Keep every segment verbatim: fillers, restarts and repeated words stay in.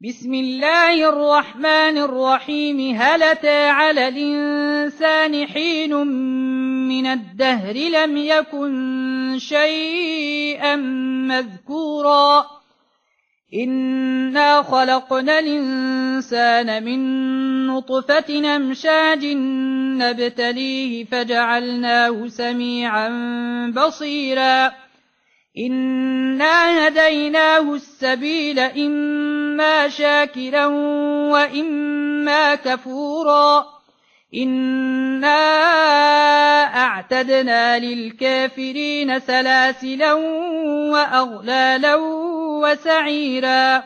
بسم الله الرحمن الرحيم. هل أتى على الإنسان حين من الدهر لم يكن شيئا مذكورا إنا خلقنا الإنسان من نطفة أمشاج نبتليه فجعلناه سميعا بصيرا إنا هديناه السبيل إما شاكرا وإما كفورا إنا أعتدنا للكافرين سلاسلا وأغلالا وسعيرا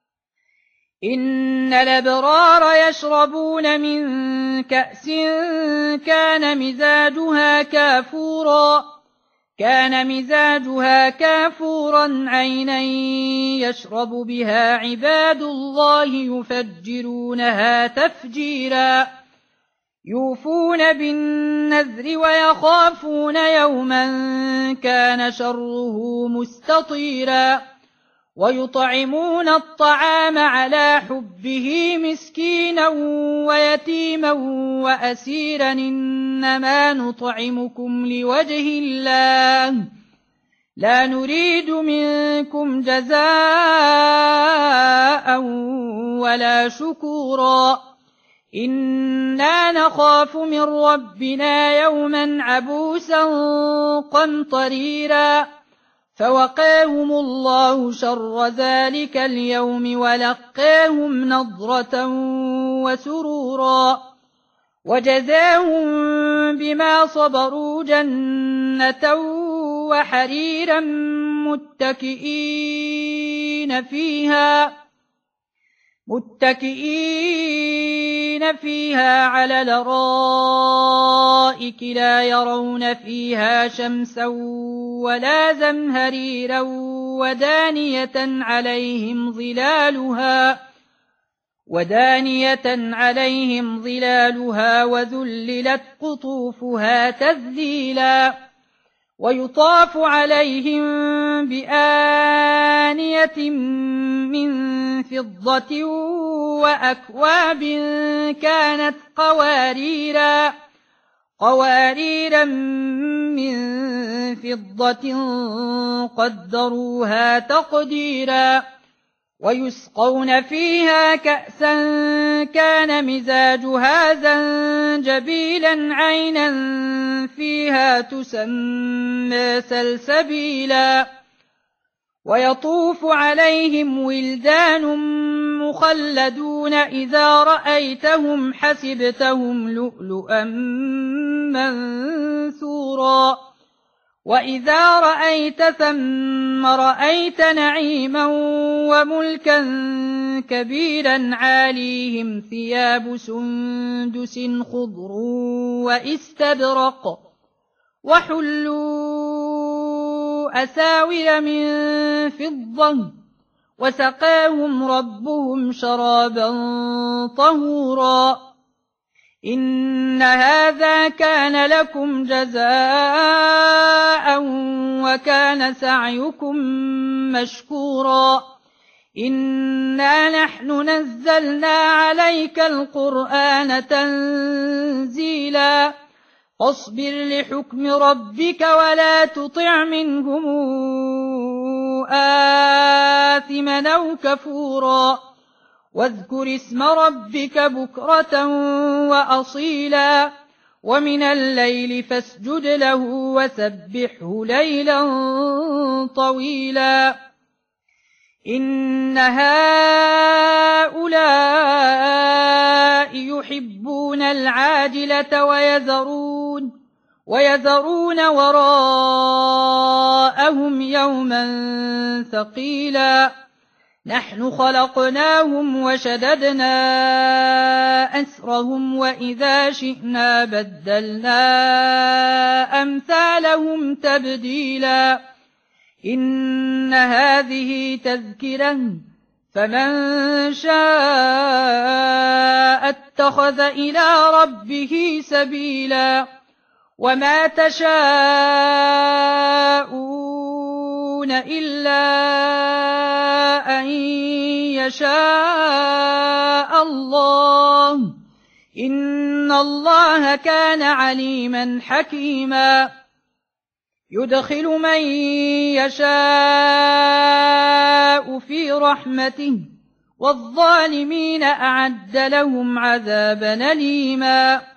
إن الأبرار يشربون من كأس كان مزاجها كافورا كان مزاجها كافورا عينا يشرب بها عباد الله يفجرونها تفجيرا يوفون بالنذر ويخافون يوما كان شره مستطيرا ويطعمون الطعام على حبه مسكينا ويتيما وأسيرا إنما نطعمكم لوجه الله لا نريد منكم جزاء ولا شكورا إنا نخاف من ربنا يوما عبوسا قمطريرا فوقاهم الله شر ذلك اليوم ولقاهم نضرة وسرورا وجزاهم بما صبروا جنة وحريرا متكئين فيها متكئين فيها على الأرائك لا يرون فيها شمسا ولا زمهريرا ودانية عليهم ظلالها ودانية عليهم ظلالها وذللت قطوفها تذليلا ويطاف عليهم بآنية من فضة وأكواب كانت قواريرا قواريرا من فضة قدروها تقديرا ويسقون فيها كأسا كان مزاجها زنجبيلا عينا فيها تسمى سلسبيلا ويطوف عليهم ولدان مخلدون إذا رأيتهم حسبتهم لؤلؤا منثورا وإذا رأيت ثم رأيت نعيما وملكا كبيرا عاليهم ثياب سندس خضر واستبرق وحلوا أساور من فضة وسقاهم ربهم شرابا طهورا إن هذا كان لكم جزاء وكان سعيكم مشكورا إنا نحن نزلنا عليك القرآن تنزيلا فاصبر لحكم ربك ولا تطع منهم آثما أو كفورا واذكر اسم ربك بكرة وأصيلا ومن الليل فاسجد له وسبحه ليلا طويلا إن هؤلاء يحبون العاجلة ويذرون ويذرون وراءهم يوما ثقيلا نحن خلقناهم وشددنا أسرهم وإذا شئنا بدلنا أمثالهم تبديلا إن هذه تذكرة فمن شاء اتخذ إلى ربه سبيلا وما تشاءون يشاءون إلا أن يشاء الله إن الله كان عليما حكيما يدخل من يشاء في رحمته والظالمين أعد لهم عذابا أليما